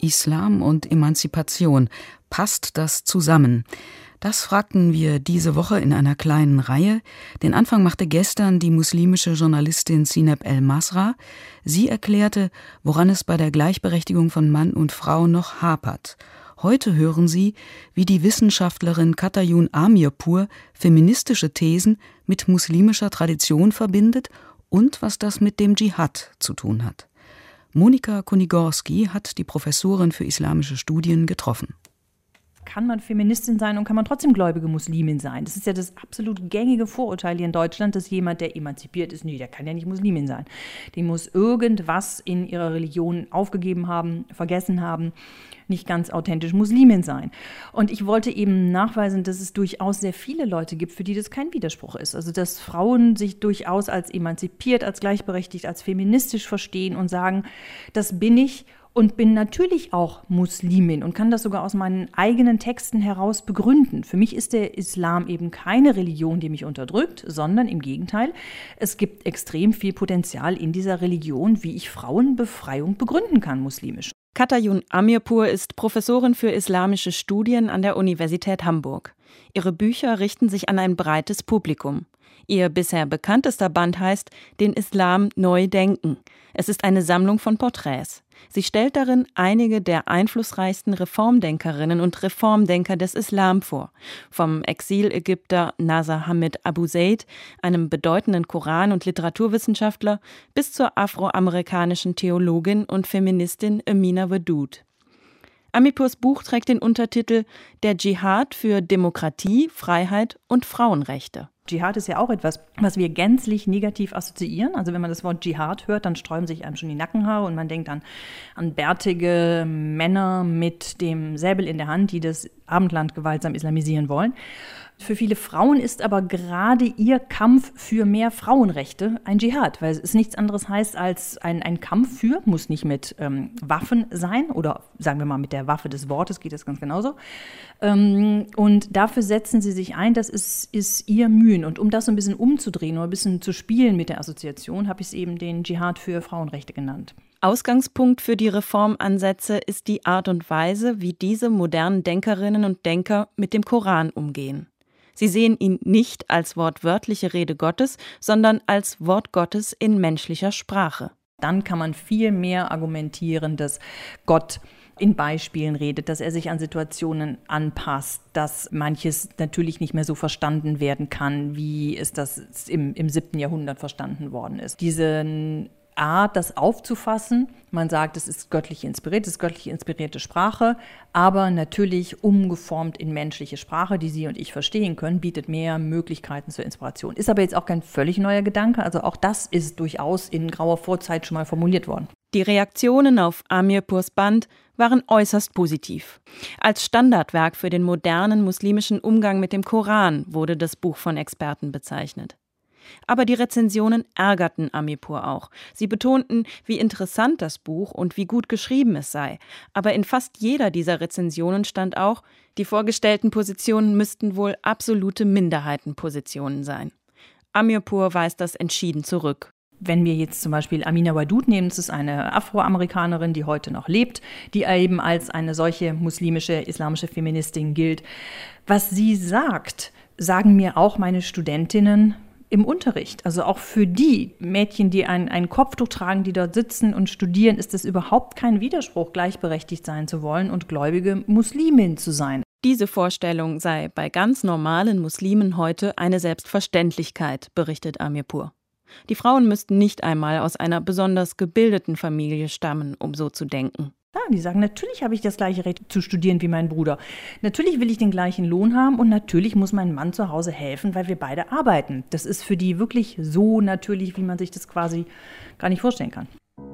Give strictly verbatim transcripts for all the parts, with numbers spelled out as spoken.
Islam und Emanzipation. Passt das zusammen? Das fragten wir diese Woche in einer kleinen Reihe. Den Anfang machte gestern die muslimische Journalistin Zineb El-Masra. Sie erklärte, woran es bei der Gleichberechtigung von Mann und Frau noch hapert. Heute hören Sie, wie die Wissenschaftlerin Katayun Amirpour feministische Thesen mit muslimischer Tradition verbindet und was das mit dem Dschihad zu tun hat. Monika Kunigorski hat die Professorin für islamische Studien getroffen. Kann man Feministin sein und kann man trotzdem gläubige Muslimin sein? Das ist ja das absolut gängige Vorurteil hier in Deutschland, dass jemand, der emanzipiert ist, nee, der kann ja nicht Muslimin sein. Die muss irgendwas in ihrer Religion aufgegeben haben, vergessen haben, nicht ganz authentisch Muslimin sein. Und ich wollte eben nachweisen, dass es durchaus sehr viele Leute gibt, für die das kein Widerspruch ist. Also dass Frauen sich durchaus als emanzipiert, als gleichberechtigt, als feministisch verstehen und sagen, das bin ich und bin natürlich auch Muslimin und kann das sogar aus meinen eigenen Texten heraus begründen. Für mich ist der Islam eben keine Religion, die mich unterdrückt, sondern im Gegenteil, es gibt extrem viel Potenzial in dieser Religion, wie ich Frauenbefreiung begründen kann, muslimisch. Katayun Amirpour ist Professorin für islamische Studien an der Universität Hamburg. Ihre Bücher richten sich an ein breites Publikum. Ihr bisher bekanntester Band heißt »Den Islam neu denken«. Es ist eine Sammlung von Porträts. Sie stellt darin einige der einflussreichsten Reformdenkerinnen und Reformdenker des Islam vor. Vom Exilägypter Nasser Hamid Abu Zaid, einem bedeutenden Koran- und Literaturwissenschaftler, bis zur afroamerikanischen Theologin und Feministin Amina Wadud. Amirpours Buch trägt den Untertitel »Der Dschihad für Demokratie, Freiheit und Frauenrechte«. Dschihad ist ja auch etwas, was wir gänzlich negativ assoziieren. Also wenn man das Wort Dschihad hört, dann sträuben sich einem schon die Nackenhaare und man denkt an, an bärtige Männer mit dem Säbel in der Hand, die das Abendland gewaltsam islamisieren wollen. Für viele Frauen ist aber gerade ihr Kampf für mehr Frauenrechte ein Dschihad, weil es nichts anderes heißt als ein, ein Kampf für, muss nicht mit ähm, Waffen sein oder sagen wir mal mit der Waffe des Wortes geht das ganz genauso. Ähm, und dafür setzen sie sich ein, das ist, ist ihr Mühen. Und um das so ein bisschen umzudrehen oder ein bisschen zu spielen mit der Assoziation, habe ich es eben den Dschihad für Frauenrechte genannt. Ausgangspunkt für die Reformansätze ist die Art und Weise, wie diese modernen Denkerinnen und Denker mit dem Koran umgehen. Sie sehen ihn nicht als wortwörtliche Rede Gottes, sondern als Wort Gottes in menschlicher Sprache. Dann kann man viel mehr argumentieren, dass Gott in Beispielen redet, dass er sich an Situationen anpasst, dass manches natürlich nicht mehr so verstanden werden kann, wie es das im, im siebten Jahrhundert verstanden worden ist. Diesen Art, das aufzufassen. Man sagt, es ist göttlich inspiriert, es ist göttlich inspirierte Sprache, aber natürlich umgeformt in menschliche Sprache, die Sie und ich verstehen können, bietet mehr Möglichkeiten zur Inspiration. Ist aber jetzt auch kein völlig neuer Gedanke, also auch das ist durchaus in grauer Vorzeit schon mal formuliert worden. Die Reaktionen auf Amirpours Band waren äußerst positiv. Als Standardwerk für den modernen muslimischen Umgang mit dem Koran wurde das Buch von Experten bezeichnet. Aber die Rezensionen ärgerten Amirpour auch. Sie betonten, wie interessant das Buch und wie gut geschrieben es sei. Aber in fast jeder dieser Rezensionen stand auch, die vorgestellten Positionen müssten wohl absolute Minderheitenpositionen sein. Amirpour weist das entschieden zurück. Wenn wir jetzt zum Beispiel Amina Wadud nehmen, das ist eine Afroamerikanerin, die heute noch lebt, die eben als eine solche muslimische, islamische Feministin gilt. Was sie sagt, sagen mir auch meine Studentinnen im Unterricht. Also auch für die Mädchen, die ein, ein Kopftuch tragen, die dort sitzen und studieren, ist es überhaupt kein Widerspruch, gleichberechtigt sein zu wollen und gläubige Muslimin zu sein. Diese Vorstellung sei bei ganz normalen Muslimen heute eine Selbstverständlichkeit, berichtet Amirpour. Die Frauen müssten nicht einmal aus einer besonders gebildeten Familie stammen, um so zu denken. Ja, die sagen, natürlich habe ich das gleiche Recht zu studieren wie mein Bruder. Natürlich will ich den gleichen Lohn haben und natürlich muss mein Mann zu Hause helfen, weil wir beide arbeiten. Das ist für die wirklich so natürlich, wie man sich das quasi gar nicht vorstellen kann.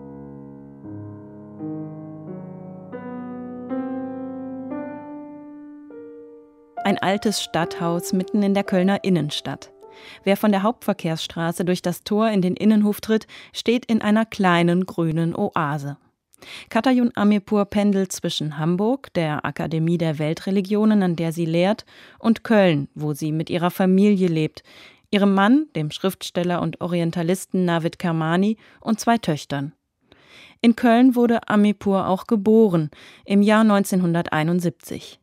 Ein altes Stadthaus mitten in der Kölner Innenstadt. Wer von der Hauptverkehrsstraße durch das Tor in den Innenhof tritt, steht in einer kleinen grünen Oase. Katayun Amirpour pendelt zwischen Hamburg, der Akademie der Weltreligionen, an der sie lehrt, und Köln, wo sie mit ihrer Familie lebt, ihrem Mann, dem Schriftsteller und Orientalisten Navid Kermani, und zwei Töchtern. In Köln wurde Amirpour auch geboren, im Jahr neunzehnhunderteinundsiebzig.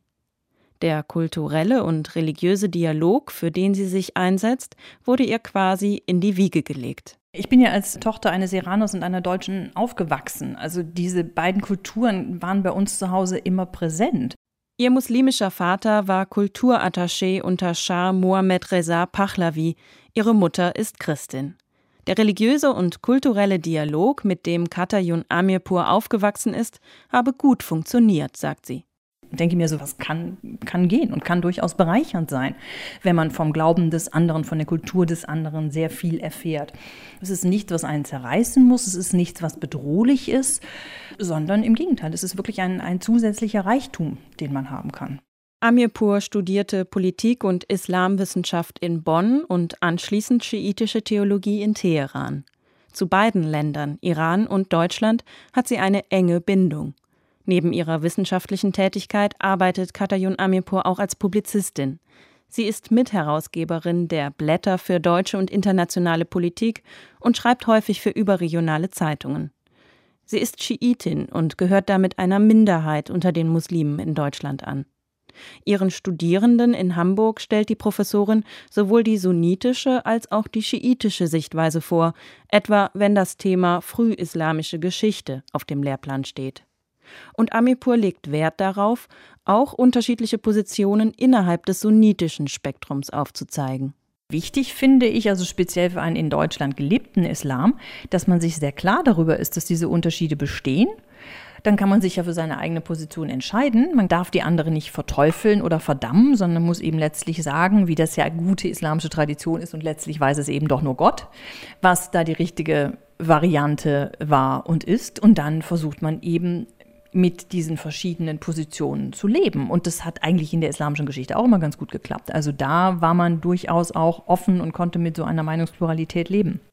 Der kulturelle und religiöse Dialog, für den sie sich einsetzt, wurde ihr quasi in die Wiege gelegt. Ich bin ja als Tochter eines Iranos und einer Deutschen aufgewachsen. Also diese beiden Kulturen waren bei uns zu Hause immer präsent. Ihr muslimischer Vater war Kulturattaché unter Schah Mohammad Reza Pahlavi. Ihre Mutter ist Christin. Der religiöse und kulturelle Dialog, mit dem Khatayun Amirpour aufgewachsen ist, habe gut funktioniert, sagt sie. Ich denke mir, sowas kann, kann gehen und kann durchaus bereichernd sein, wenn man vom Glauben des anderen, von der Kultur des anderen sehr viel erfährt. Es ist nichts, was einen zerreißen muss, es ist nichts, was bedrohlich ist, sondern im Gegenteil, es ist wirklich ein, ein zusätzlicher Reichtum, den man haben kann. Amirpour studierte Politik- und Islamwissenschaft in Bonn und anschließend schiitische Theologie in Teheran. Zu beiden Ländern, Iran und Deutschland, hat sie eine enge Bindung. Neben ihrer wissenschaftlichen Tätigkeit arbeitet Khatayun Amirpour auch als Publizistin. Sie ist Mitherausgeberin der Blätter für deutsche und internationale Politik und schreibt häufig für überregionale Zeitungen. Sie ist Schiitin und gehört damit einer Minderheit unter den Muslimen in Deutschland an. Ihren Studierenden in Hamburg stellt die Professorin sowohl die sunnitische als auch die schiitische Sichtweise vor, etwa wenn das Thema frühislamische Geschichte auf dem Lehrplan steht. Und Amirpour legt Wert darauf, auch unterschiedliche Positionen innerhalb des sunnitischen Spektrums aufzuzeigen. Wichtig finde ich, also speziell für einen in Deutschland gelebten Islam, dass man sich sehr klar darüber ist, dass diese Unterschiede bestehen. Dann kann man sich ja für seine eigene Position entscheiden. Man darf die andere nicht verteufeln oder verdammen, sondern muss eben letztlich sagen, wie das ja eine gute islamische Tradition ist und letztlich weiß es eben doch nur Gott, was da die richtige Variante war und ist. Und dann versucht man eben mit diesen verschiedenen Positionen zu leben. Und das hat eigentlich in der islamischen Geschichte auch immer ganz gut geklappt. Also da war man durchaus auch offen und konnte mit so einer Meinungspluralität leben.